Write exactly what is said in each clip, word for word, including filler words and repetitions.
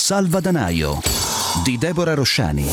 Salvadanaio di Deborah Rosciani.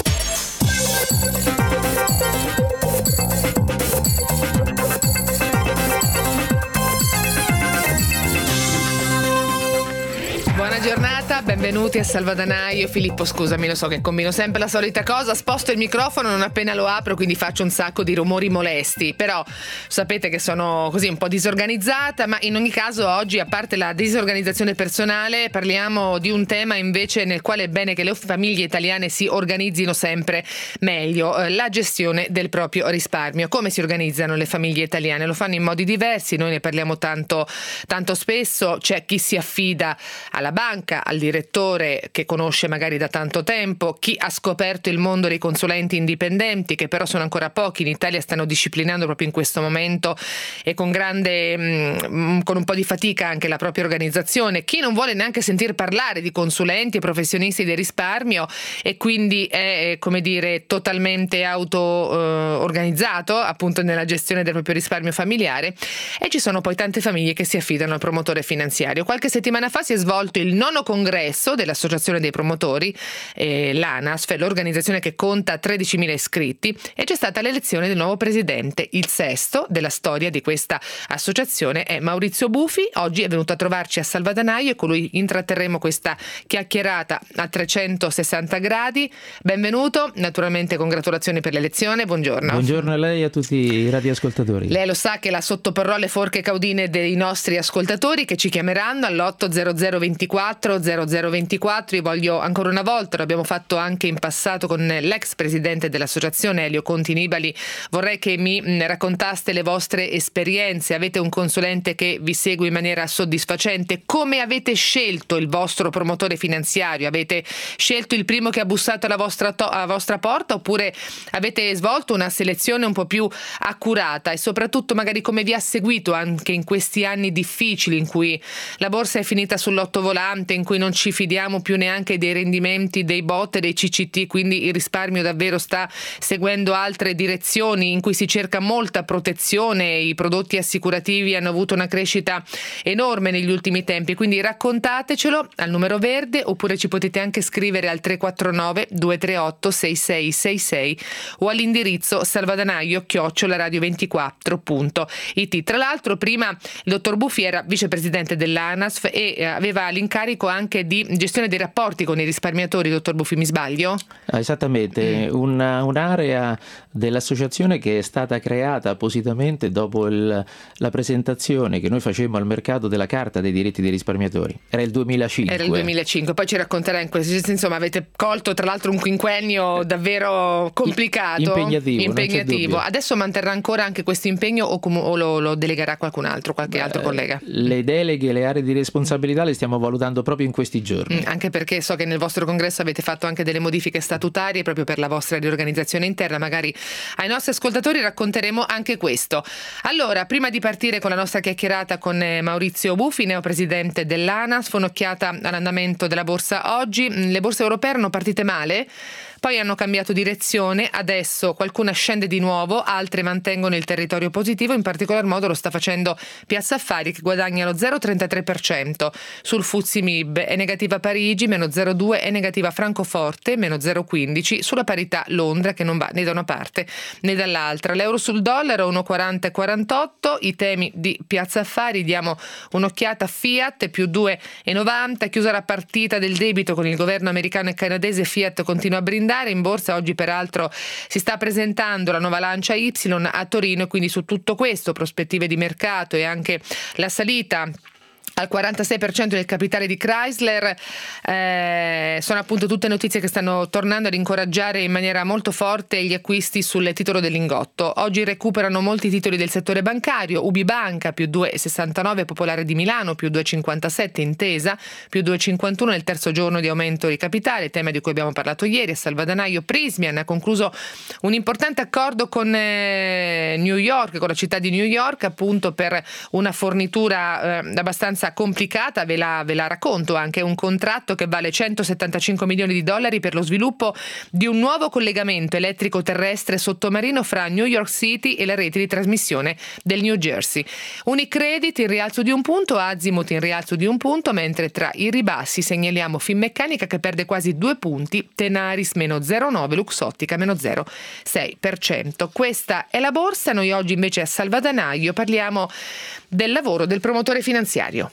Buona giornata, benvenuti a Salvadanaio. Filippo, scusami, lo so che combino sempre la solita cosa, sposto il microfono non appena lo apro, quindi faccio un sacco di rumori molesti, però sapete che sono così un po' disorganizzata, ma in ogni caso oggi, a parte la disorganizzazione personale, parliamo di un tema invece nel quale è bene che le famiglie italiane si organizzino sempre meglio, la gestione del proprio risparmio. Come si organizzano le famiglie italiane? Lo fanno in modi diversi, noi ne parliamo tanto, tanto spesso. C'è chi si affida alla banca, al direttore che conosce magari da tanto tempo, chi ha scoperto il mondo dei consulenti indipendenti, che però sono ancora pochi, in Italia stanno disciplinando proprio in questo momento e con grande mh, con un po' di fatica anche la propria organizzazione, chi non vuole neanche sentir parlare di consulenti e professionisti del risparmio e quindi è, come dire, totalmente auto eh, organizzato appunto nella gestione del proprio risparmio familiare. E ci sono poi tante famiglie che si affidano al promotore finanziario. Qualche settimana fa si è svolto il nono congresso dell'Associazione dei Promotori, eh, l'ANASF, l'organizzazione che conta tredicimila iscritti, e c'è stata l'elezione del nuovo presidente, il sesto della storia di questa associazione è Maurizio Bufi. Oggi è venuto a trovarci a Salvadanaio e con lui intratterremo questa chiacchierata a trecentosessanta gradi. Benvenuto, naturalmente congratulazioni per l'elezione, buongiorno. Buongiorno a lei e a tutti i radioascoltatori. Lei lo sa che la sottoporrò alle forche caudine dei nostri ascoltatori che ci chiameranno all'otto zero zero ventiquattro zero zero ventiquattro. Io voglio ancora una volta, lo abbiamo fatto anche in passato con l'ex presidente dell'associazione Elio Conti Nibali, vorrei che mi raccontaste le vostre esperienze. Avete un consulente che vi segue in maniera soddisfacente? Come avete scelto il vostro promotore finanziario? Avete scelto il primo che ha bussato alla vostra, to- alla vostra porta oppure avete svolto una selezione un po' più accurata? E soprattutto magari come vi ha seguito anche in questi anni difficili in cui la borsa è finita sull'ottovolante, in cui non ci fidiamo più neanche dei rendimenti dei B O T e dei C C T, quindi il risparmio davvero sta seguendo altre direzioni, in cui si cerca molta protezione, i prodotti assicurativi hanno avuto una crescita enorme negli ultimi tempi, quindi raccontatecelo al numero verde oppure ci potete anche scrivere al tre quattro nove due tre otto sei sei sei sei o all'indirizzo salvadanaio chiocciola radio ventiquattro punto it. Tra l'altro prima il dottor Bufi era vicepresidente dell'ANASF e aveva l'incarico anche di gestione dei rapporti con i risparmiatori, dottor Bufi, mi sbaglio? Ah, esattamente, mm. una, un'area dell'associazione che è stata creata appositamente dopo il, la presentazione che noi facemmo al mercato della Carta dei diritti dei risparmiatori. Era il duemilacinque. Era il duemilacinque, poi ci racconterà in questo, insomma avete colto tra l'altro un quinquennio davvero complicato. Impegnativo. Impegnativo. Adesso manterrà ancora anche questo impegno o, com- o lo, lo delegherà qualcun altro, qualche Beh, altro collega? Le deleghe, le aree di responsabilità le stiamo valutando proprio in questi giorni. Mm, anche perché so che nel vostro congresso avete fatto anche delle modifiche statutarie proprio per la vostra riorganizzazione interna, magari ai nostri ascoltatori racconteremo anche questo. Allora, prima di partire con la nostra chiacchierata con Maurizio Bufi, neopresidente dell'ANASF, un'occhiata all'andamento della borsa oggi. Le borse europee erano partite male, poi hanno cambiato direzione, adesso qualcuna scende di nuovo, altre mantengono il territorio positivo, in particolar modo lo sta facendo Piazza Affari che guadagna lo zero virgola trentatré per cento. Sul F T S E M I B è negativa Parigi, meno zero virgola due, è negativa Francoforte, meno zero virgola quindici, sulla parità Londra che non va né da una parte né dall'altra. L'euro sul dollaro uno virgola quaranta e quarantotto, i temi di Piazza Affari, diamo un'occhiata a Fiat, più due virgola novanta, chiusa la partita del debito con il governo americano e canadese, Fiat continua a brindare. In borsa oggi peraltro si sta presentando la nuova Lancia Y a Torino e quindi su tutto questo, prospettive di mercato e anche la salita al quarantasei per cento del capitale di Chrysler, eh, sono appunto tutte notizie che stanno tornando ad incoraggiare in maniera molto forte gli acquisti sul titolo del lingotto. Oggi recuperano molti titoli del settore bancario, Ubibanca più due virgola sessantanove, Popolare di Milano più due virgola cinquantasette, Intesa più due virgola cinquantuno nel terzo giorno di aumento di capitale, tema di cui abbiamo parlato ieri a Salvadanaio. Prismian ha concluso un importante accordo con eh, New York, con la città di New York, appunto per una fornitura eh, abbastanza abbastanza complicata, ve la, ve la racconto anche. Un contratto che vale centosettantacinque milioni di dollari per lo sviluppo di un nuovo collegamento elettrico terrestre sottomarino fra New York City e la rete di trasmissione del New Jersey. Unicredit in rialzo di un punto, Azimut in rialzo di un punto, mentre tra i ribassi segnaliamo Finmeccanica che perde quasi due punti, Tenaris meno zero virgola nove, Luxottica meno zero virgola sei per cento. Questa è la borsa. Noi oggi invece a Salvadanaio parliamo del lavoro del promotore finanziario.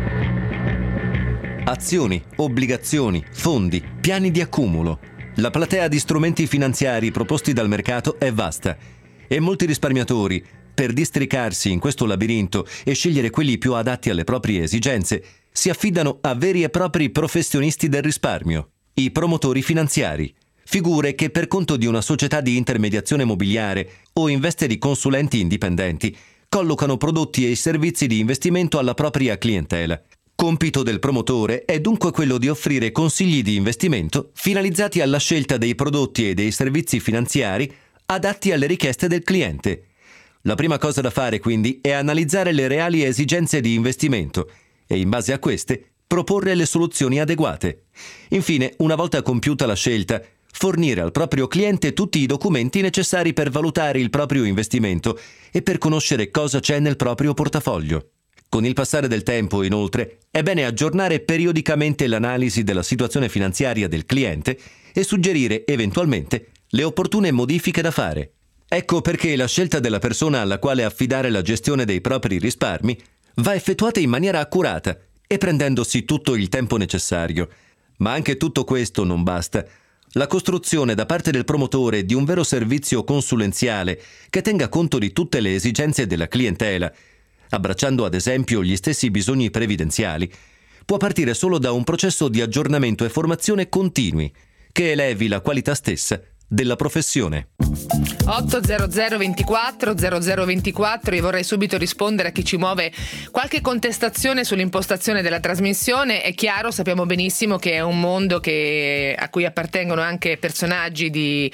Azioni, obbligazioni, fondi, piani di accumulo. La platea di strumenti finanziari proposti dal mercato è vasta e molti risparmiatori, per districarsi in questo labirinto e scegliere quelli più adatti alle proprie esigenze, si affidano a veri e propri professionisti del risparmio, i promotori finanziari. Figure che per conto di una società di intermediazione mobiliare o in veste di consulenti indipendenti collocano prodotti e servizi di investimento alla propria clientela. Compito del promotore è dunque quello di offrire consigli di investimento finalizzati alla scelta dei prodotti e dei servizi finanziari adatti alle richieste del cliente. La prima cosa da fare quindi è analizzare le reali esigenze di investimento e in base a queste proporre le soluzioni adeguate. Infine, una volta compiuta la scelta, fornire al proprio cliente tutti i documenti necessari per valutare il proprio investimento e per conoscere cosa c'è nel proprio portafoglio. Con il passare del tempo, inoltre, è bene aggiornare periodicamente l'analisi della situazione finanziaria del cliente e suggerire, eventualmente, le opportune modifiche da fare. Ecco perché la scelta della persona alla quale affidare la gestione dei propri risparmi va effettuata in maniera accurata e prendendosi tutto il tempo necessario. Ma anche tutto questo non basta. La costruzione da parte del promotore di un vero servizio consulenziale che tenga conto di tutte le esigenze della clientela, abbracciando ad esempio gli stessi bisogni previdenziali, può partire solo da un processo di aggiornamento e formazione continui che elevi la qualità stessa della professione. otto zero zero ventiquattro zero zero ventiquattro. Io vorrei subito rispondere a chi ci muove qualche contestazione sull'impostazione della trasmissione. È chiaro, sappiamo benissimo che è un mondo che, a cui appartengono anche personaggi di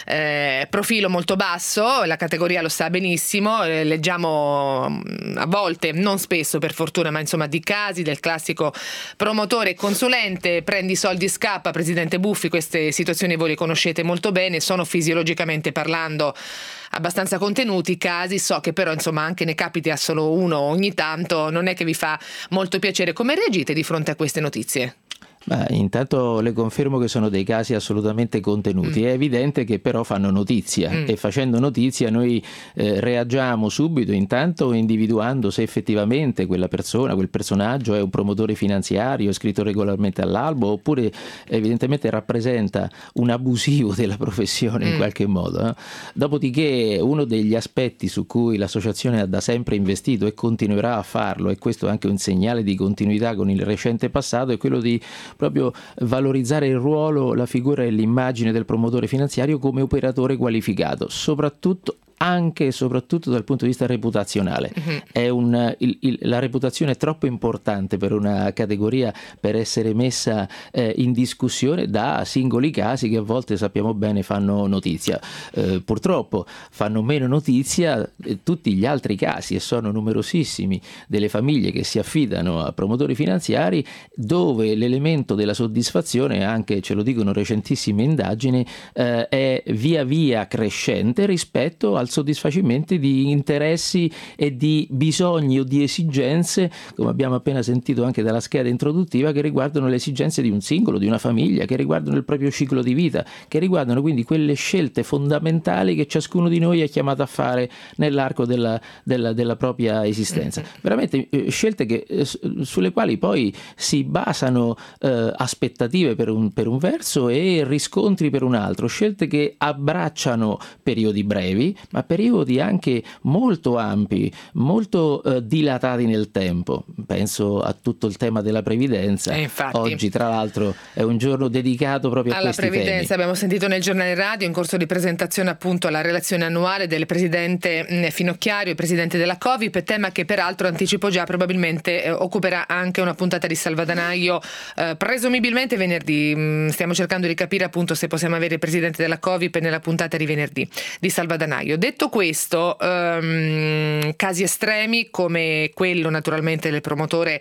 eh, profilo molto basso, la categoria lo sa benissimo, eh, leggiamo a volte, non spesso per fortuna, ma insomma di casi del classico promotore e consulente, prendi soldi scappa, presidente Buffi. Queste situazioni voi le conoscete molto bene, sono fisiologicamente parlando abbastanza contenuti casi, so che però insomma anche ne capiti a solo uno ogni tanto, non è che vi fa molto piacere. Come reagite di fronte a queste notizie? Beh, intanto le confermo che sono dei casi assolutamente contenuti. Mm. È evidente che però fanno notizia mm. e facendo notizia noi eh, reagiamo subito, intanto individuando se effettivamente quella persona, quel personaggio è un promotore finanziario iscritto regolarmente all'albo oppure evidentemente rappresenta un abusivo della professione mm. in qualche modo. Eh. Dopodiché uno degli aspetti su cui l'associazione ha da sempre investito e continuerà a farlo, e questo è anche un segnale di continuità con il recente passato, è quello di proprio valorizzare il ruolo, la figura e l'immagine del promotore finanziario come operatore qualificato, soprattutto anche e soprattutto dal punto di vista reputazionale. Uh-huh. È un, il, il, la reputazione è troppo importante per una categoria per essere messa eh, in discussione da singoli casi che a volte sappiamo bene fanno notizia. Eh, purtroppo fanno meno notizia eh, tutti gli altri casi, e sono numerosissimi, delle famiglie che si affidano a promotori finanziari dove l'elemento della soddisfazione, anche ce lo dicono recentissime indagini, eh, è via via crescente rispetto al soddisfacimento di interessi e di bisogni o di esigenze, come abbiamo appena sentito anche dalla scheda introduttiva, che riguardano le esigenze di un singolo, di una famiglia, che riguardano il proprio ciclo di vita, che riguardano quindi quelle scelte fondamentali che ciascuno di noi è chiamato a fare nell'arco della, della, della propria esistenza. Veramente eh, scelte che, eh, sulle quali poi si basano eh, aspettative per un, per un verso e riscontri per un altro, scelte che abbracciano periodi brevi, ma periodi anche molto ampi, molto eh, dilatati nel tempo. Penso a tutto il tema della previdenza. E infatti, oggi tra l'altro è un giorno dedicato proprio a alla questi previdenza temi. Abbiamo sentito nel giornale radio in corso di presentazione appunto alla relazione annuale del presidente Finocchiario, il presidente della Covip, tema che peraltro anticipo già probabilmente eh, occuperà anche una puntata di Salvadanaio eh, presumibilmente venerdì. Stiamo cercando di capire appunto se possiamo avere il presidente della Covip nella puntata di venerdì di Salvadanaio. Detto questo, um, casi estremi come quello naturalmente del promotore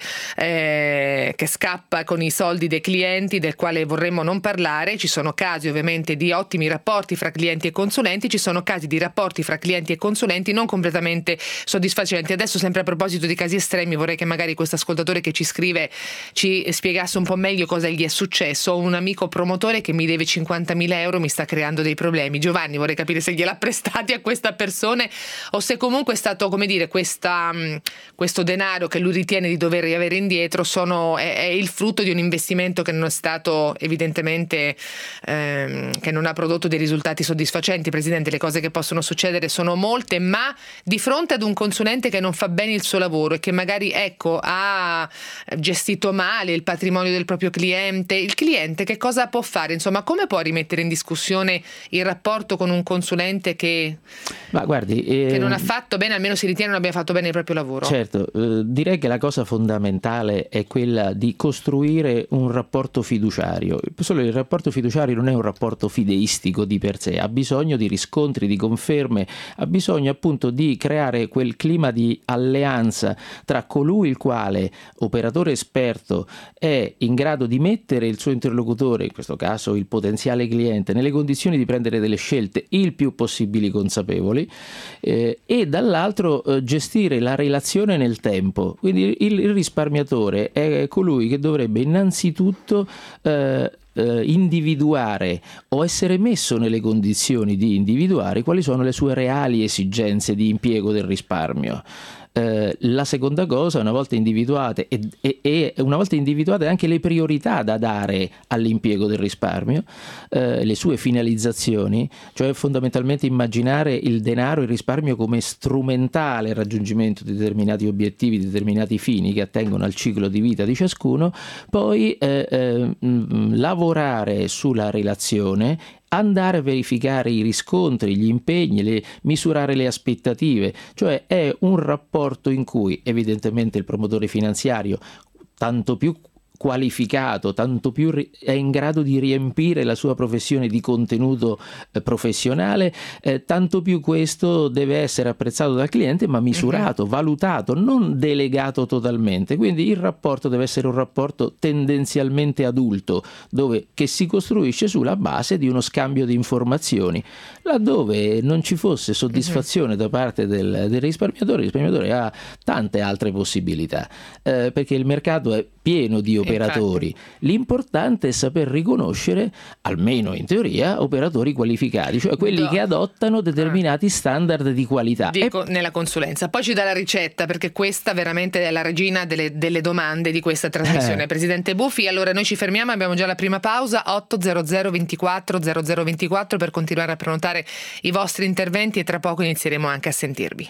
eh, che scappa con i soldi dei clienti, del quale vorremmo non parlare. Ci sono casi ovviamente di ottimi rapporti fra clienti e consulenti, ci sono casi di rapporti fra clienti e consulenti non completamente soddisfacenti. Adesso, sempre a proposito di casi estremi, vorrei che magari questo ascoltatore che ci scrive ci spiegasse un po' meglio cosa gli è successo. Ho un amico promotore che mi deve cinquantamila euro, mi sta creando dei problemi. Giovanni, vorrei capire se gliel'ha prestati a questa persona o se comunque è stato, come dire, questa, questo denaro che lui ritiene di dover avere indietro sono, è, è il frutto di un investimento che non è stato evidentemente ehm, che non ha prodotto dei risultati soddisfacenti. Presidente, le cose che possono succedere sono molte, ma di fronte ad un consulente che non fa bene il suo lavoro e che magari ecco ha gestito male il patrimonio del proprio cliente, il cliente che cosa può fare? Insomma, come può rimettere in discussione il rapporto con un consulente che, Ma guardi, eh, che non ha fatto bene, almeno si ritiene non abbia fatto bene il proprio lavoro? Certo, eh, direi che la cosa fondamentale è quella di costruire un rapporto fiduciario. Solo il rapporto fiduciario non è un rapporto fideistico di per sé, ha bisogno di riscontri, di conferme, ha bisogno appunto di creare quel clima di alleanza tra colui il quale, operatore esperto, è in grado di mettere il suo interlocutore, in questo caso il potenziale cliente, nelle condizioni di prendere delle scelte il più possibili consapevoli, eh, e dall'altro eh, gestire la relazione nel tempo. Quindi il, il risparmiatore è colui che dovrebbe innanzitutto eh, eh, individuare o essere messo nelle condizioni di individuare quali sono le sue reali esigenze di impiego del risparmio. Eh, la seconda cosa, una volta individuate e, e, e una volta individuate anche le priorità da dare all'impiego del risparmio, eh, le sue finalizzazioni, cioè fondamentalmente immaginare il denaro, il risparmio come strumentale al raggiungimento di determinati obiettivi, di determinati fini che attengono al ciclo di vita di ciascuno, poi eh, eh, mh, lavorare sulla relazione, andare a verificare i riscontri, gli impegni, le, misurare le aspettative, cioè è un rapporto in cui evidentemente il promotore finanziario, tanto più qualificato, tanto più è in grado di riempire la sua professione di contenuto eh, professionale, eh, tanto più questo deve essere apprezzato dal cliente, ma misurato, uh-huh. valutato, non delegato totalmente. Quindi il rapporto deve essere un rapporto tendenzialmente adulto, dove che si costruisce sulla base di uno scambio di informazioni. Laddove non ci fosse soddisfazione uh-huh. da parte del, del risparmiatore, il risparmiatore ha tante altre possibilità, eh, perché il mercato è pieno di operatori. Infatti. L'importante è saper riconoscere, almeno in teoria, operatori qualificati, cioè quelli Do. che adottano determinati ah. standard di qualità. Dico e... nella consulenza. Poi ci dà la ricetta, perché questa veramente è la regina delle, delle domande di questa trasmissione. Eh. Presidente Buffi, allora noi ci fermiamo, abbiamo già la prima pausa, otto zero zero ventiquattro zero zero ventiquattro per continuare a prenotare i vostri interventi e tra poco inizieremo anche a sentirvi.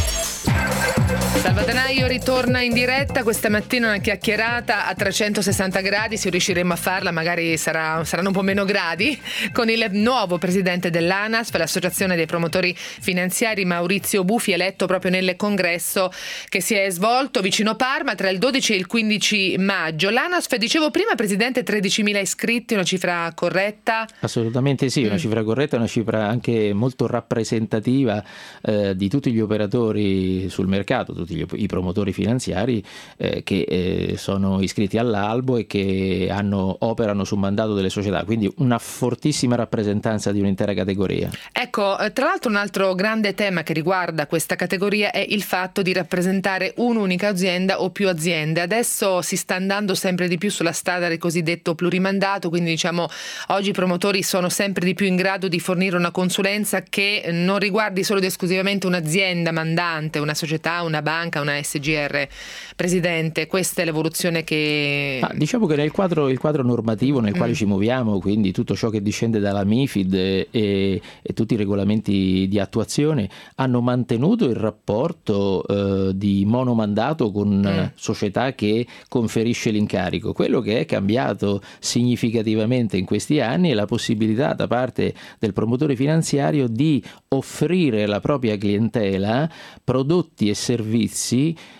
Salvadanaio ritorna in diretta questa mattina, una chiacchierata a trecentosessanta gradi, se riusciremo a farla magari sarà, saranno un po' meno gradi, con il nuovo presidente dell'ANASF, l'associazione dei promotori finanziari, Maurizio Buffi, eletto proprio nel congresso che si è svolto vicino Parma tra il dodici e il quindici maggio. L'ANASF, dicevo prima, presidente, tredicimila iscritti, una cifra corretta? Assolutamente sì, una mm. cifra corretta, una cifra anche molto rappresentativa eh, di tutti gli operatori sul mercato, tutti i promotori finanziari eh, che eh, sono iscritti all'albo e che hanno, operano su mandato delle società, quindi una fortissima rappresentanza di un'intera categoria. Ecco, tra l'altro un altro grande tema che riguarda questa categoria è il fatto di rappresentare un'unica azienda o più aziende. Adesso si sta andando sempre di più sulla strada del cosiddetto plurimandato, quindi diciamo oggi i promotori sono sempre di più in grado di fornire una consulenza che non riguardi solo ed esclusivamente un'azienda mandante, una società, una banca, una S G R. Presidente, questa è l'evoluzione che... Ah, diciamo che nel quadro, il quadro normativo nel quale mm. ci muoviamo, quindi tutto ciò che discende dalla MiFID e, e, e tutti i regolamenti di attuazione, hanno mantenuto il rapporto eh, di monomandato con mm. società che conferisce l'incarico. Quello che è cambiato significativamente in questi anni è la possibilità da parte del promotore finanziario di offrire alla propria clientela prodotti e servizi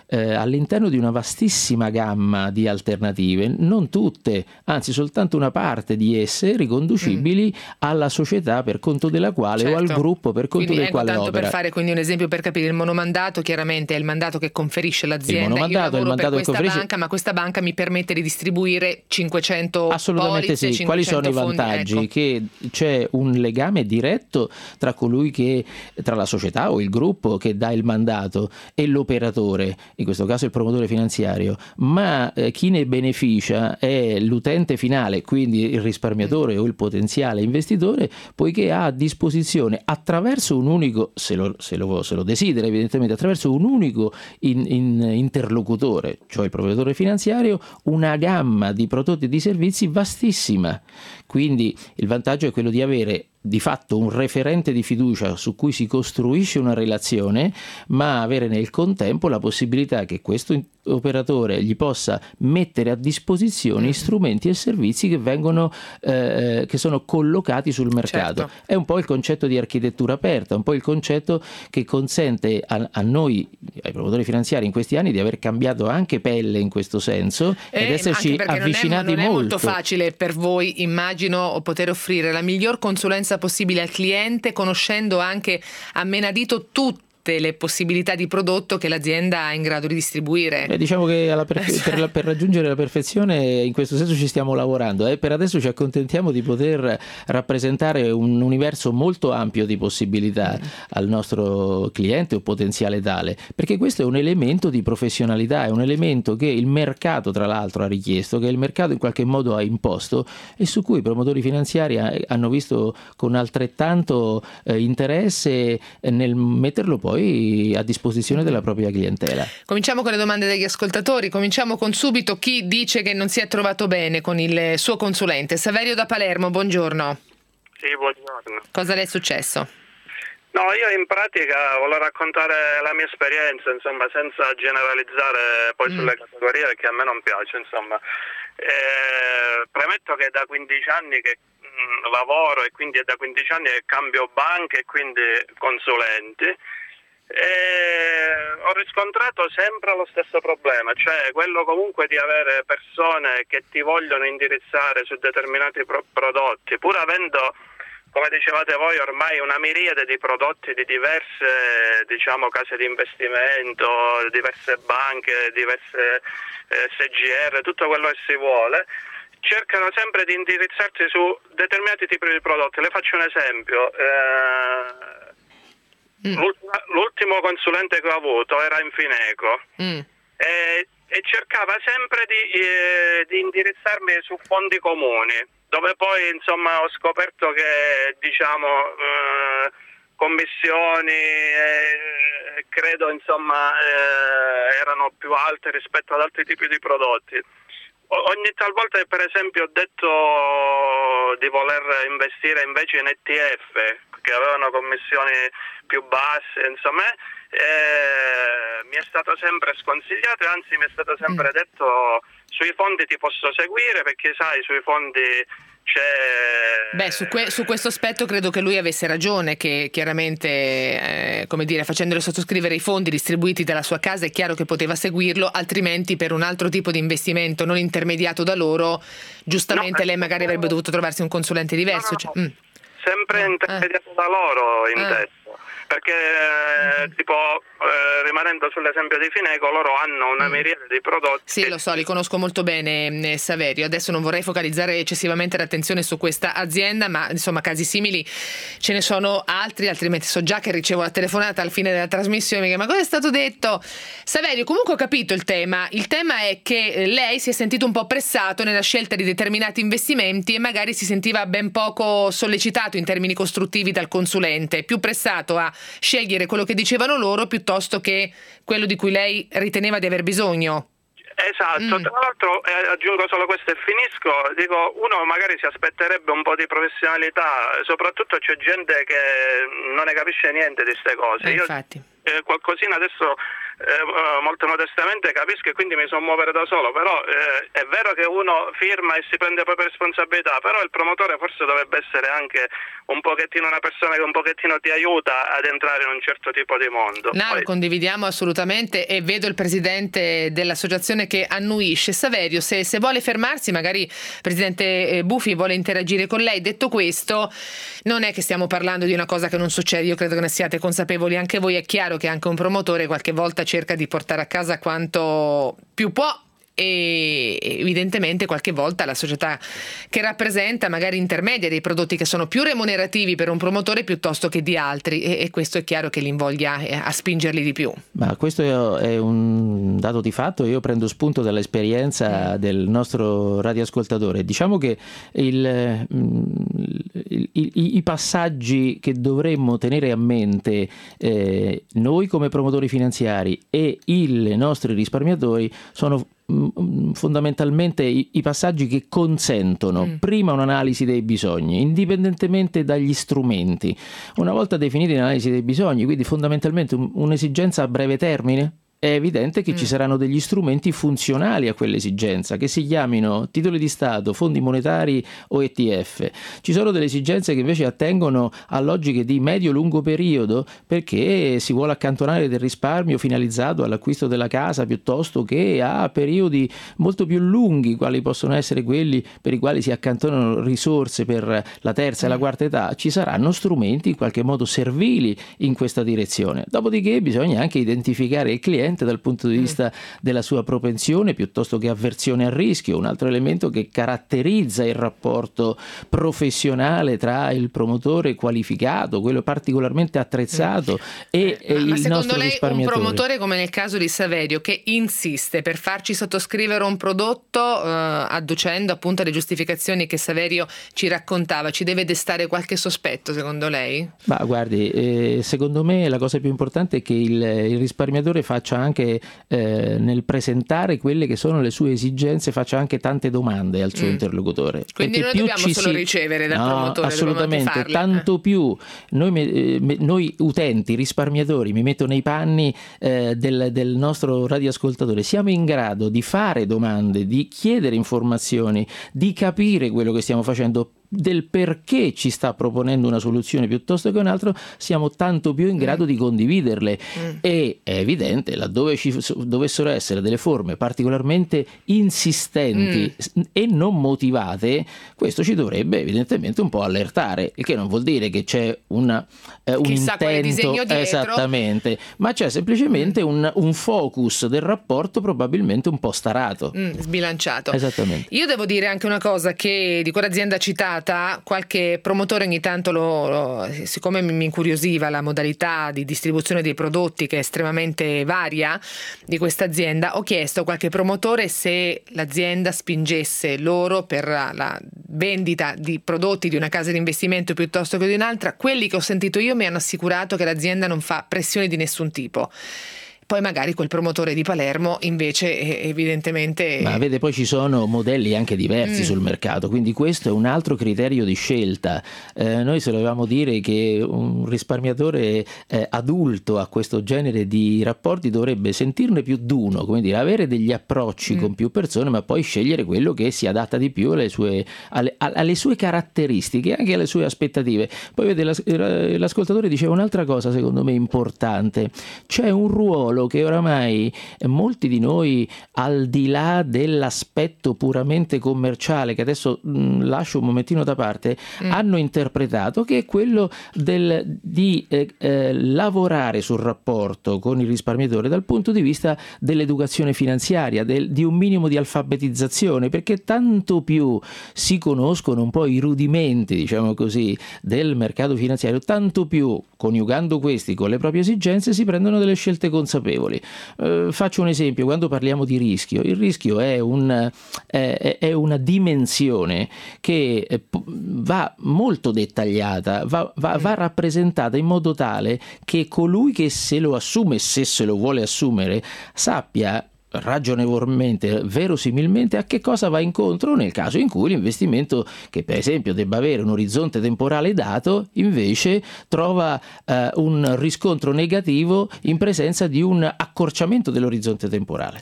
eh, all'interno di una vastissima gamma di alternative, non tutte, anzi soltanto una parte di esse riconducibili mm. alla società per conto della quale certo. o al gruppo per conto quindi, del ecco, quale tanto opera. Per fare quindi un esempio per capire, il monomandato chiaramente è il mandato che conferisce l'azienda. Il monomandato, Io lavoro il mandato per questa che conferisce... banca, ma questa banca mi permette di distribuire cinquecento assolutamente polizze, sì. Quali sono i fondi? vantaggi? Ecco. Che c'è un legame diretto tra colui che, tra la società o il gruppo che dà il mandato e l'operatore, in questo caso il promotore finanziario, ma eh, chi ne beneficia è l'utente finale, quindi il risparmiatore mm. o il potenziale investitore, poiché ha a disposizione attraverso un unico, se lo, se lo, se lo desidera evidentemente, attraverso un unico in, in interlocutore, cioè il proprietario finanziario, una gamma di prodotti e di servizi vastissima. Quindi il vantaggio è quello di avere di fatto un referente di fiducia su cui si costruisce una relazione, ma avere nel contempo la possibilità che questo operatore gli possa mettere a disposizione mm. strumenti e servizi che vengono eh, che sono collocati sul mercato. Certo. È un po' il concetto di architettura aperta, un po' il concetto che consente a, a noi, ai promotori finanziari in questi anni, di aver cambiato anche pelle in questo senso ed eh, esserci avvicinati non è, non molto. È molto facile per voi, immagino, poter offrire la miglior consulenza possibile al cliente, conoscendo anche a menadito tutte le possibilità di prodotto che l'azienda è in grado di distribuire. Eh, diciamo che alla perfe- per, la, per raggiungere la perfezione in questo senso ci stiamo lavorando. Eh. Per adesso ci accontentiamo di poter rappresentare un universo molto ampio di possibilità mm. al nostro cliente o potenziale tale, perché questo è un elemento di professionalità, è un elemento che il mercato tra l'altro ha richiesto, che il mercato in qualche modo ha imposto e su cui i promotori finanziari hanno visto con altrettanto eh, interesse nel metterlo poi a disposizione della propria clientela. Cominciamo con le domande degli ascoltatori. Cominciamo con subito chi dice che non si è trovato bene con il suo consulente. Saverio da Palermo, buongiorno. Sì, buongiorno. Cosa le è successo? No, io in pratica volevo raccontare la mia esperienza, insomma, senza generalizzare poi mm. sulle categorie, perché a me non piace, insomma. Eh, premetto che è da quindici anni che mh, lavoro e quindi è da quindici anni che cambio banche e quindi consulenti. E ho riscontrato sempre lo stesso problema, cioè quello comunque di avere persone che ti vogliono indirizzare su determinati pro- prodotti, pur avendo, come dicevate voi, ormai una miriade di prodotti di diverse, diciamo, case di investimento, diverse banche, diverse eh, S G R, tutto quello che si vuole, cercano sempre di indirizzarsi su determinati tipi di prodotti. Le faccio un esempio. Eh, Mm. L'ultimo consulente che ho avuto era Infineco mm. e, e cercava sempre di, eh, di indirizzarmi su fondi comuni, dove poi insomma ho scoperto che diciamo eh, commissioni eh, credo insomma eh, erano più alte rispetto ad altri tipi di prodotti. Ogni talvolta per esempio ho detto di voler investire invece in E T F che avevano commissioni più basse, insomma eh, mi è stato sempre sconsigliato, anzi mi è stato sempre mm. detto sui fondi ti posso seguire perché sai sui fondi c'è... Beh, su, que- su questo aspetto credo che lui avesse ragione, che chiaramente eh, come dire, facendole sottoscrivere i fondi distribuiti dalla sua casa è chiaro che poteva seguirlo, altrimenti per un altro tipo di investimento non intermediato da loro giustamente no, lei magari avrebbe dovuto trovarsi un consulente diverso. No, no, no. Cioè, mm. Sempre ah, intermediato ah. da loro in ah. testo, perché eh, tipo eh, rimanendo sull'esempio di Fineco, loro hanno una miriade di prodotti. Sì, lo so, li conosco molto bene, Saverio. Adesso non vorrei focalizzare eccessivamente l'attenzione su questa azienda, ma insomma casi simili ce ne sono altri, altrimenti so già che ricevo la telefonata al fine della trasmissione che ma cosa è stato detto? Saverio, comunque ho capito il tema. Il tema è che lei si è sentito un po' pressato nella scelta di determinati investimenti e magari si sentiva ben poco sollecitato in termini costruttivi dal consulente, più pressato a scegliere quello che dicevano loro piuttosto che quello di cui lei riteneva di aver bisogno. Esatto, mm. tra l'altro eh, aggiungo solo questo e finisco, dico uno magari si aspetterebbe un po' di professionalità, soprattutto c'è gente che non ne capisce niente di queste cose. Eh, Io infatti. eh, qualcosina adesso eh, molto modestamente capisco e quindi mi so muovere da solo, però eh, è vero che uno firma e si prende proprio responsabilità, però il promotore forse dovrebbe essere anche un pochettino una persona che un pochettino ti aiuta ad entrare in un certo tipo di mondo. No, Poi... lo condividiamo assolutamente e vedo il presidente dell'associazione che annuisce. Saverio, se, se vuole fermarsi, magari presidente Bufi vuole interagire con lei. Detto questo, non è che stiamo parlando di una cosa che non succede, io credo che ne siate consapevoli anche voi. È chiaro che anche un promotore qualche volta cerca di portare a casa quanto più può, e evidentemente qualche volta la società che rappresenta magari intermedia dei prodotti che sono più remunerativi per un promotore piuttosto che di altri, e, e questo è chiaro che li invoglia a spingerli di più. Ma questo è un dato di fatto. Io prendo spunto dall'esperienza del nostro radioascoltatore. Diciamo che il, il, i, i passaggi che dovremmo tenere a mente eh, noi come promotori finanziari e i nostri risparmiatori sono fondamentalmente i, i passaggi che consentono mm. prima un'analisi dei bisogni, indipendentemente dagli strumenti. Una volta definiti l'analisi dei bisogni, quindi fondamentalmente un, un'esigenza a breve termine, è evidente che mm. ci saranno degli strumenti funzionali a quell'esigenza, che si chiamino titoli di Stato, fondi monetari o E T F. Ci sono delle esigenze che invece attengono a logiche di medio-lungo periodo, perché si vuole accantonare del risparmio finalizzato all'acquisto della casa piuttosto che a periodi molto più lunghi, quali possono essere quelli per i quali si accantonano risorse per la terza mm. e la quarta età. Ci saranno strumenti in qualche modo servili in questa direzione. Dopodiché bisogna anche identificare il cliente dal punto di vista mm. della sua propensione piuttosto che avversione al rischio, un altro elemento che caratterizza il rapporto professionale tra il promotore qualificato, quello particolarmente attrezzato mm. e, e il nostro risparmiatore. Ma secondo lei un promotore come nel caso di Saverio, che insiste per farci sottoscrivere un prodotto eh, adducendo appunto le giustificazioni che Saverio ci raccontava, ci deve destare qualche sospetto secondo lei? Ma guardi, eh, secondo me la cosa più importante è che il, il risparmiatore faccia anche eh, nel presentare quelle che sono le sue esigenze, faccia anche tante domande al suo mm. interlocutore. Quindi non dobbiamo solo si... ricevere dal no, promotore, assolutamente, tanto più noi, me, noi utenti, risparmiatori, mi metto nei panni eh, del, del nostro radioascoltatore, siamo in grado di fare domande, di chiedere informazioni, di capire quello che stiamo facendo, del perché ci sta proponendo una soluzione piuttosto che un altro, siamo tanto più in grado mm. di condividerle mm. e è evidente, laddove ci dovessero essere delle forme particolarmente insistenti mm. e non motivate, questo ci dovrebbe evidentemente un po' allertare, il che non vuol dire che c'è una, eh, un intento esattamente, ma c'è semplicemente mm. un, un focus del rapporto probabilmente un po' starato, mm, sbilanciato. Esattamente. Io devo dire anche una cosa, che di quell'azienda citata qualche promotore ogni tanto lo, lo, siccome mi incuriosiva la modalità di distribuzione dei prodotti che è estremamente varia di questa azienda, ho chiesto a qualche promotore se l'azienda spingesse loro per la vendita di prodotti di una casa di investimento piuttosto che di un'altra. Quelli che ho sentito io mi hanno assicurato che l'azienda non fa pressioni di nessun tipo. Poi magari quel promotore di Palermo invece evidentemente... Ma vede, poi ci sono modelli anche diversi mm. sul mercato, quindi questo è un altro criterio di scelta. Eh, noi solevamo dire che un risparmiatore eh, adulto a questo genere di rapporti dovrebbe sentirne più d'uno, come dire, avere degli approcci mm. con più persone, ma poi scegliere quello che si adatta di più alle sue, alle, alle sue caratteristiche e anche alle sue aspettative. Poi vede, l'as- l'ascoltatore diceva un'altra cosa secondo me importante: c'è un ruolo che oramai molti di noi, al di là dell'aspetto puramente commerciale, che adesso mh, lascio un momentino da parte, mm. hanno interpretato, che è quello del, di eh, eh, lavorare sul rapporto con il risparmiatore dal punto di vista dell'educazione finanziaria, del, di un minimo di alfabetizzazione, perché tanto più si conoscono un po' i rudimenti, diciamo così, del mercato finanziario, tanto più, coniugando questi con le proprie esigenze, si prendono delle scelte consapevoli. Eh, faccio un esempio: quando parliamo di rischio, il rischio è, un, è, è una dimensione che va molto dettagliata, va, va, va rappresentata in modo tale che colui che se lo assume, se se lo vuole assumere, sappia ragionevolmente, verosimilmente a che cosa va incontro nel caso in cui l'investimento, che per esempio debba avere un orizzonte temporale dato, invece trova eh, un riscontro negativo in presenza di un accorciamento dell'orizzonte temporale.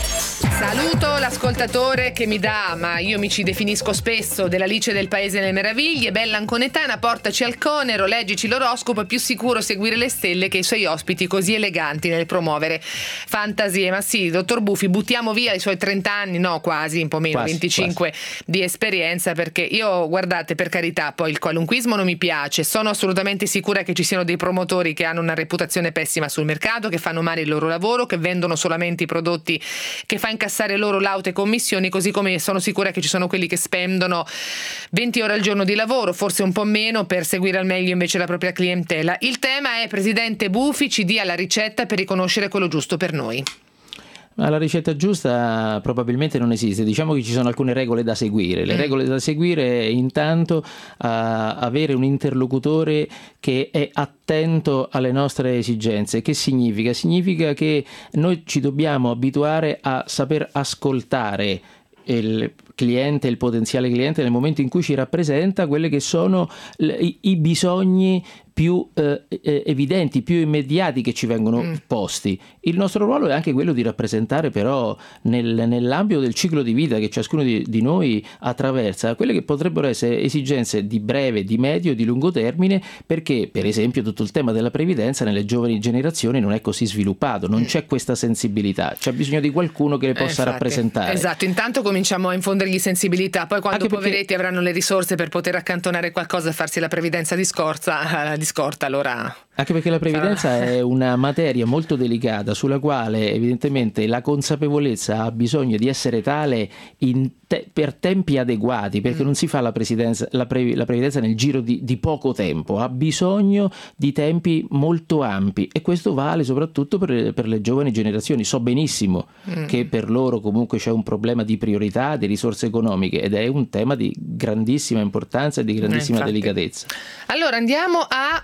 Saluto l'ascoltatore che mi dà, ma io mi ci definisco spesso, dell'Alice del Paese delle Meraviglie. Bella anconetana, portaci al Conero, leggici l'oroscopo, è più sicuro seguire le stelle che i suoi ospiti così eleganti nel promuovere fantasie. Ma sì, dottor Bufi, buttiamo via i suoi trenta anni, no quasi, un po' meno, quasi, venticinque quasi, di esperienza, perché io, guardate, per carità, poi il qualunquismo non mi piace, sono assolutamente sicura che ci siano dei promotori che hanno una reputazione pessima sul mercato, che fanno male il loro lavoro, che vendono solamente i prodotti che fa incassare loro laute commissioni, così come sono sicura che ci sono quelli che spendono venti ore al giorno di lavoro, forse un po' meno, per seguire al meglio invece la propria clientela. Il tema è: presidente Bufi, ci dia la ricetta per riconoscere quello giusto per noi. Ma la ricetta giusta probabilmente non esiste, diciamo che ci sono alcune regole da seguire. Le regole da seguire è intanto uh, avere un interlocutore che è attento alle nostre esigenze. Che significa? Significa che noi ci dobbiamo abituare a saper ascoltare il cliente, il potenziale cliente, nel momento in cui ci rappresenta quelli che sono i, i bisogni più eh, evidenti, più immediati che ci vengono mm. posti. Il nostro ruolo è anche quello di rappresentare però nel, nell'ambito del ciclo di vita che ciascuno di, di noi attraversa, quelle che potrebbero essere esigenze di breve, di medio e di lungo termine, perché per esempio tutto il tema della previdenza nelle giovani generazioni non è così sviluppato, non c'è questa sensibilità, c'è bisogno di qualcuno che le possa eh, rappresentare. Esatto, intanto cominciamo a infondergli sensibilità, poi quando anche poveretti perché... avranno le risorse per poter accantonare qualcosa e farsi la previdenza di scorza, di scorta, allora... Anche perché la previdenza sarà... è una materia molto delicata sulla quale evidentemente la consapevolezza ha bisogno di essere tale in te- per tempi adeguati, perché mm. non si fa la, la, pre- la previdenza nel giro di, di poco tempo, ha bisogno di tempi molto ampi, e questo vale soprattutto per, per le giovani generazioni. So benissimo mm. che per loro comunque c'è un problema di priorità, di risorse economiche, ed è un tema di grandissima importanza e di grandissima eh, delicatezza. Allora andiamo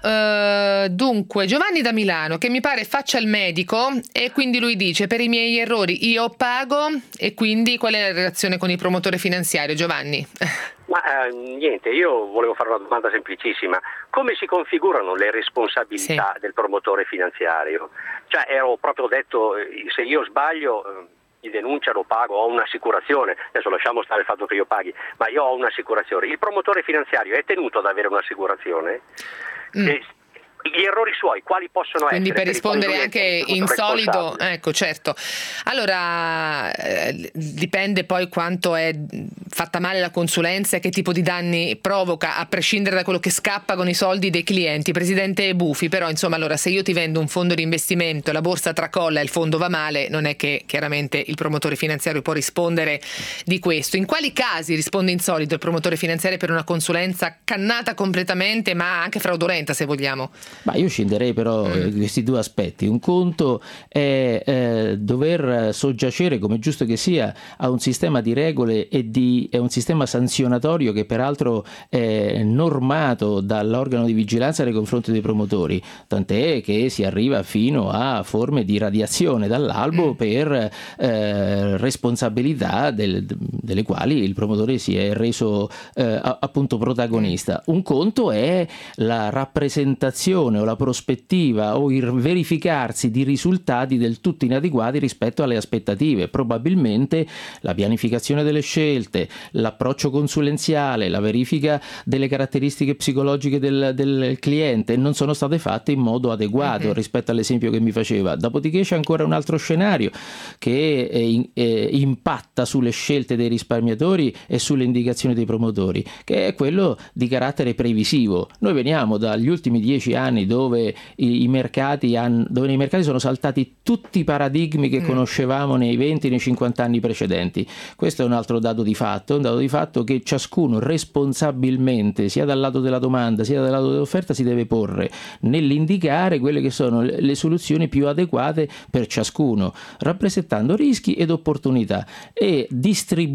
a... Uh... Dunque, Giovanni da Milano, che mi pare faccia il medico, e quindi lui dice: per i miei errori io pago, e quindi qual è la relazione con il promotore finanziario, Giovanni? Ma eh, niente, io volevo fare una domanda semplicissima: come si configurano le responsabilità sì. del promotore finanziario? Cioè, ero proprio detto, se io sbaglio eh, gli denuncia, lo pago, ho un'assicurazione, adesso lasciamo stare il fatto che io paghi, ma io ho un'assicurazione. Il promotore finanziario è tenuto ad avere un'assicurazione? Mm. E, gli errori suoi quali possono quindi essere? Quindi per rispondere anche in solido, ecco, certo. Allora eh, dipende poi quanto è fatta male la consulenza e che tipo di danni provoca, a prescindere da quello che scappa con i soldi dei clienti. Presidente Bufi, però insomma, allora se io ti vendo un fondo di investimento e la borsa tracolla e il fondo va male, non è che chiaramente il promotore finanziario può rispondere di questo. In quali casi risponde in solido il promotore finanziario per una consulenza cannata completamente, ma anche fraudolenta, se vogliamo? Ma io scenderei però mm. questi due aspetti. Un conto è eh, dover soggiacere, come giusto che sia, a un sistema di regole e di è un sistema sanzionatorio che peraltro è normato dall'organo di vigilanza nei confronti dei promotori, tant'è che si arriva fino a forme di radiazione dall'albo mm. per eh, responsabilità del, delle quali il promotore si è reso eh, appunto protagonista. Un conto è la rappresentazione o la prospettiva o il verificarsi di risultati del tutto inadeguati rispetto alle aspettative. Probabilmente la pianificazione delle scelte, l'approccio consulenziale, la verifica delle caratteristiche psicologiche del, del cliente non sono state fatte in modo adeguato uh-huh. rispetto all'esempio che mi faceva. Dopodiché c'è ancora un altro scenario che eh, eh, impatta sulle scelte dei risparmiatori e sulle indicazioni dei promotori, che è quello di carattere previsivo. Noi veniamo dagli ultimi dieci anni dove i, i mercati han, dove nei mercati sono saltati tutti i paradigmi che mm. conoscevamo nei venti, nei cinquanta anni precedenti. Questo è un altro dato di fatto, un dato di fatto che ciascuno responsabilmente, sia dal lato della domanda sia dal lato dell'offerta, si deve porre nell'indicare quelle che sono le, le soluzioni più adeguate per ciascuno, rappresentando rischi ed opportunità e distribuendo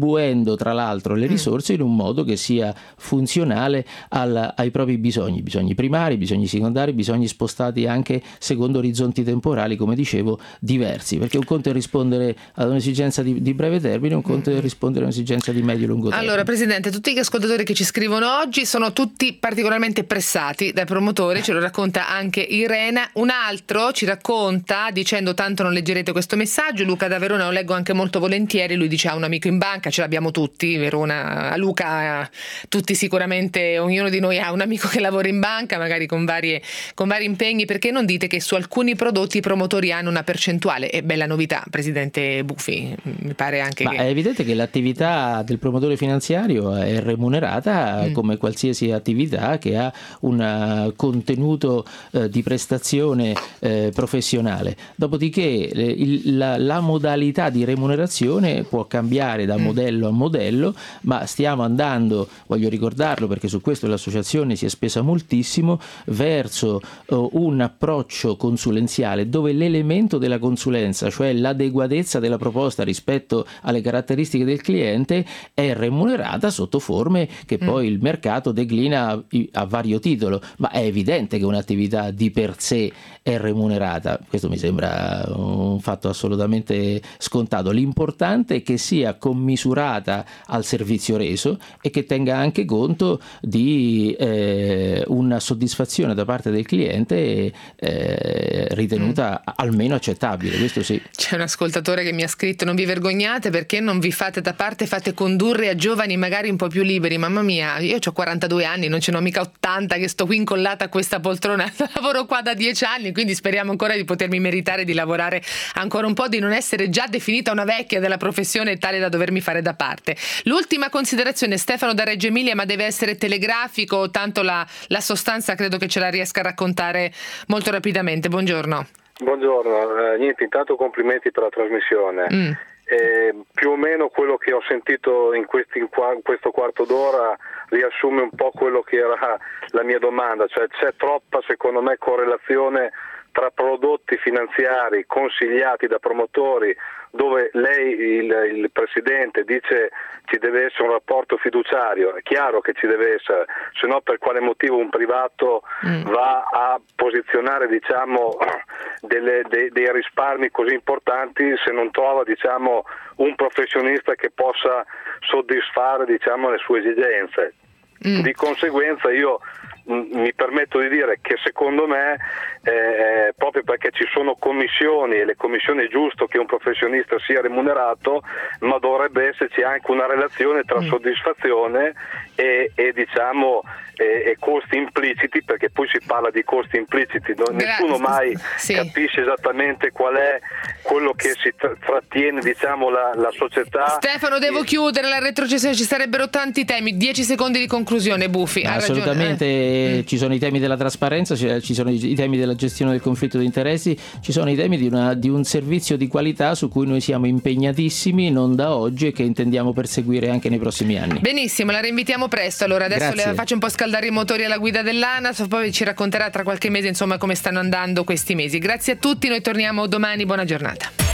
distribuendo tra l'altro le risorse in un modo che sia funzionale al, ai propri bisogni, bisogni primari, bisogni secondari, bisogni spostati anche secondo orizzonti temporali, come dicevo, diversi, perché un conto è rispondere ad un'esigenza di, di breve termine, un conto è rispondere a un'esigenza di medio-lungo termine. Allora, Presidente, tutti gli ascoltatori che ci scrivono oggi sono tutti particolarmente pressati dai promotori, ce lo racconta anche Irena. Un altro ci racconta dicendo: tanto non leggerete questo messaggio, Luca da Verona lo leggo anche molto volentieri, lui dice ha un amico in banca, ce l'abbiamo tutti, Verona, a Luca tutti sicuramente, ognuno di noi ha un amico che lavora in banca, magari con varie con vari impegni. Perché non dite che su alcuni prodotti i promotori hanno una percentuale? È bella novità, Presidente Buffi, mi pare anche Ma che... è evidente che l'attività del promotore finanziario è remunerata mm. come qualsiasi attività che ha un contenuto eh, di prestazione eh, professionale. Dopodiché eh, il, la, la modalità di remunerazione può cambiare da mm. modello a modello, ma stiamo andando, voglio ricordarlo perché su questo l'associazione si è spesa moltissimo, verso uh, un approccio consulenziale dove l'elemento della consulenza, cioè l'adeguatezza della proposta rispetto alle caratteristiche del cliente, è remunerata sotto forme che poi mm. il mercato declina a, a vario titolo, ma è evidente che un'attività di per sé è remunerata. Questo mi sembra un fatto assolutamente scontato. L'importante è che sia commisurata al servizio reso e che tenga anche conto di eh, una soddisfazione da parte del cliente eh, ritenuta mm. almeno accettabile, questo sì. C'è un ascoltatore che mi ha scritto: non vi vergognate perché non vi fate da parte, fate condurre a giovani magari un po' più liberi. Mamma mia, io ho quarantadue anni, non ce n'ho mica ottanta che sto qui incollata a questa poltrona, lavoro qua da dieci anni, quindi speriamo ancora di potermi meritare di lavorare ancora un po', di non essere già definita una vecchia della professione tale da dovermi fare da parte. L'ultima considerazione, Stefano da Reggio Emilia, ma deve essere telegrafico, tanto la, la sostanza credo che ce la riesca a raccontare molto rapidamente. Buongiorno. Buongiorno, eh, niente, intanto complimenti per la trasmissione. Mm. Eh, più o meno quello che ho sentito in, questi, in questo quarto d'ora riassume un po' quello che era la mia domanda, cioè c'è troppa, secondo me, correlazione tra prodotti finanziari consigliati da promotori, dove lei, il, il Presidente, dice ci deve essere un rapporto fiduciario. È chiaro che ci deve essere, se no per quale motivo un privato mm. va a posizionare, diciamo, delle, dei, dei risparmi così importanti se non trova, diciamo, un professionista che possa soddisfare, diciamo, le sue esigenze. Mm. Di conseguenza io mi permetto di dire che secondo me eh, proprio perché ci sono commissioni e le commissioni è giusto che un professionista sia remunerato, ma dovrebbe esserci anche una relazione tra mm. soddisfazione e, e diciamo e, e costi impliciti, perché poi si parla di costi impliciti, no? Nessuno mai sì. capisce esattamente qual è quello che si trattiene, diciamo, la, la società. Stefano, devo e... chiudere la retrocessione, ci sarebbero tanti temi, dieci secondi di conclusione. Buffi, ha assolutamente ragione. Eh. Ci sono i temi della trasparenza, ci sono i temi della gestione del conflitto di interessi, ci sono i temi di, una, di un servizio di qualità su cui noi siamo impegnatissimi non da oggi e che intendiamo perseguire anche nei prossimi anni. Benissimo, la reinvitiamo presto. Allora adesso Grazie. le faccio un po' scaldare i motori alla guida dell'ANAS, poi ci racconterà tra qualche mese insomma come stanno andando questi mesi. Grazie a tutti, noi torniamo domani, buona giornata.